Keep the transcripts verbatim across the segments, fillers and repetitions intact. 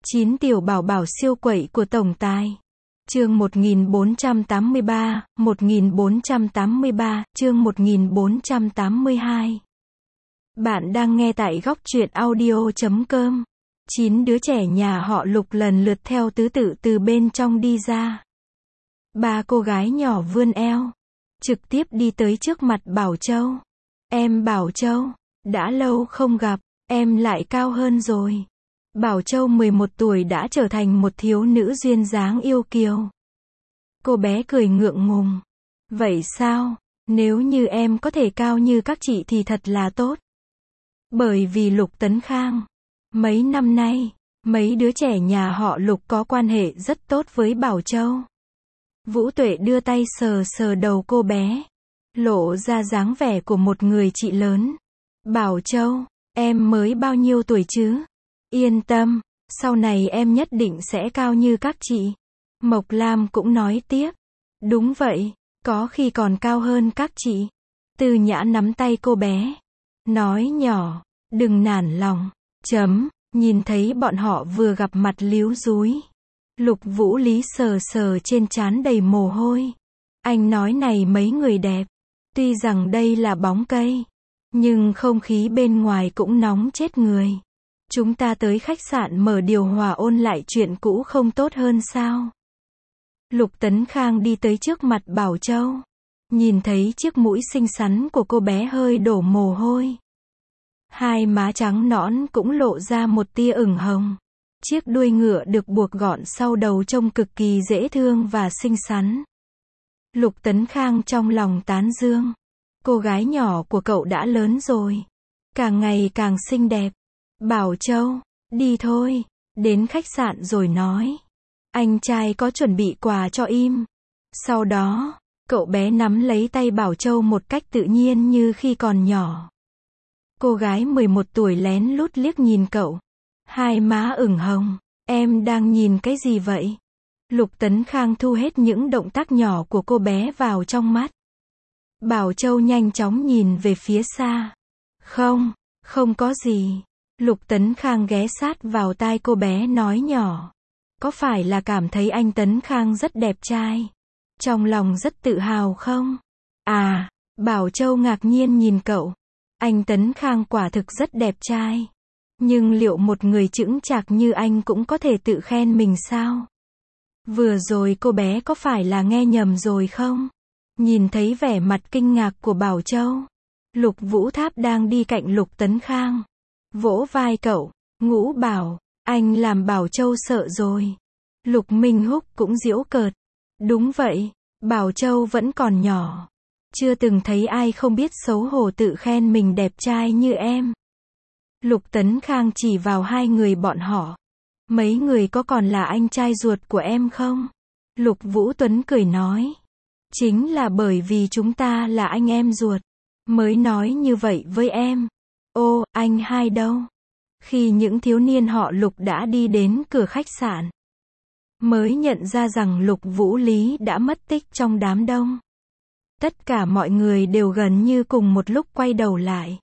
chín tiểu bảo bảo siêu quậy của tổng tài. Chương một nghìn bốn trăm tám mươi ba, một nghìn bốn trăm tám mươi ba, chương một nghìn bốn trăm tám mươi hai. Bạn đang nghe tại góc truyện audio chấm com. Chín đứa trẻ nhà họ Lục lần lượt theo thứ tự từ bên trong đi ra. Ba cô gái nhỏ vươn eo, trực tiếp đi tới trước mặt Bảo Châu. Em Bảo Châu, đã lâu không gặp, em lại cao hơn rồi. Bảo Châu mười một tuổi đã trở thành một thiếu nữ duyên dáng yêu kiều. Cô bé cười ngượng ngùng. Vậy sao, nếu như em có thể cao như các chị thì thật là tốt. Bởi vì Lục Tấn Khang, mấy năm nay, mấy đứa trẻ nhà họ Lục có quan hệ rất tốt với Bảo Châu. Vũ Tuệ đưa tay sờ sờ đầu cô bé, lộ ra dáng vẻ của một người chị lớn. Bảo Châu, em mới bao nhiêu tuổi chứ? Yên tâm, sau này em nhất định sẽ cao như các chị. Mộc Lam cũng nói tiếp. Đúng vậy, có khi còn cao hơn các chị. Từ Nhã nắm tay cô bé, nói nhỏ, đừng nản lòng. Chấm, nhìn thấy bọn họ vừa gặp mặt líu dúi. Lục Vũ Lý sờ sờ trên trán đầy mồ hôi. Anh nói này mấy người đẹp. Tuy rằng đây là bóng cây, nhưng không khí bên ngoài cũng nóng chết người. Chúng ta tới khách sạn mở điều hòa ôn lại chuyện cũ không tốt hơn sao? Lục Tấn Khang đi tới trước mặt Bảo Châu. Nhìn thấy chiếc mũi xinh xắn của cô bé hơi đổ mồ hôi. Hai má trắng nõn cũng lộ ra một tia ửng hồng. Chiếc đuôi ngựa được buộc gọn sau đầu trông cực kỳ dễ thương và xinh xắn. Lục Tấn Khang trong lòng tán dương. Cô gái nhỏ của cậu đã lớn rồi. Càng ngày càng xinh đẹp. Bảo Châu, đi thôi, đến khách sạn rồi nói. Anh trai có chuẩn bị quà cho im. Sau đó, cậu bé nắm lấy tay Bảo Châu một cách tự nhiên như khi còn nhỏ. Cô gái mười một tuổi lén lút liếc nhìn cậu. Hai má ửng hồng. Em đang nhìn cái gì vậy? Lục Tấn Khang thu hết những động tác nhỏ của cô bé vào trong mắt. Bảo Châu nhanh chóng nhìn về phía xa. Không, không có gì. Lục Tấn Khang ghé sát vào tai cô bé nói nhỏ. Có phải là cảm thấy anh Tấn Khang rất đẹp trai? Trong lòng rất tự hào không? À, Bảo Châu ngạc nhiên nhìn cậu. Anh Tấn Khang quả thực rất đẹp trai. Nhưng liệu một người chững chạc như anh cũng có thể tự khen mình sao? Vừa rồi cô bé có phải là nghe nhầm rồi không? Nhìn thấy vẻ mặt kinh ngạc của Bảo Châu. Lục Vũ Tháp đang đi cạnh Lục Tấn Khang. Vỗ vai cậu, Ngũ bảo, anh làm Bảo Châu sợ rồi. Lục Minh Húc cũng giễu cợt. Đúng vậy, Bảo Châu vẫn còn nhỏ. Chưa từng thấy ai không biết xấu hổ tự khen mình đẹp trai như em. Lục Tấn Khang chỉ vào hai người bọn họ. Mấy người có còn là anh trai ruột của em không? Lục Vũ Tuấn cười nói. Chính là bởi vì chúng ta là anh em ruột, mới nói như vậy với em. Ô, anh hai đâu? Khi những thiếu niên họ Lục đã đi đến cửa khách sạn, mới nhận ra rằng Lục Vũ Lý đã mất tích trong đám đông. Tất cả mọi người đều gần như cùng một lúc quay đầu lại.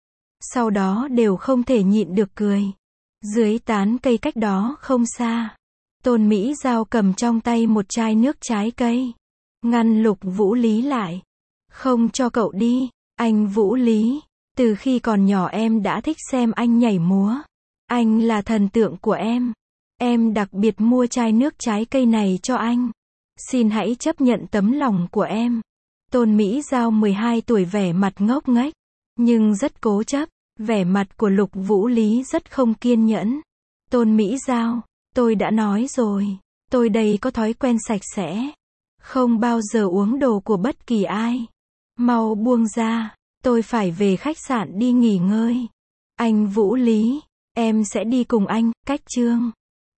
Sau đó đều không thể nhịn được cười. Dưới tán cây cách đó không xa, Tôn Mỹ Giao cầm trong tay một chai nước trái cây, ngăn Lục Vũ Lý lại. Không cho cậu đi, anh Vũ Lý. Từ khi còn nhỏ em đã thích xem anh nhảy múa. Anh là thần tượng của em. Em đặc biệt mua chai nước trái cây này cho anh. Xin hãy chấp nhận tấm lòng của em. Tôn Mỹ Giao mười hai tuổi vẻ mặt ngốc nghếch, nhưng rất cố chấp. Vẻ mặt của Lục Vũ Lý rất không kiên nhẫn. Tôn Mỹ Giao, tôi đã nói rồi. Tôi đây có thói quen sạch sẽ. Không bao giờ uống đồ của bất kỳ ai. Mau buông ra. Tôi phải về khách sạn đi nghỉ ngơi. Anh Vũ Lý, em sẽ đi cùng anh, cách Trương.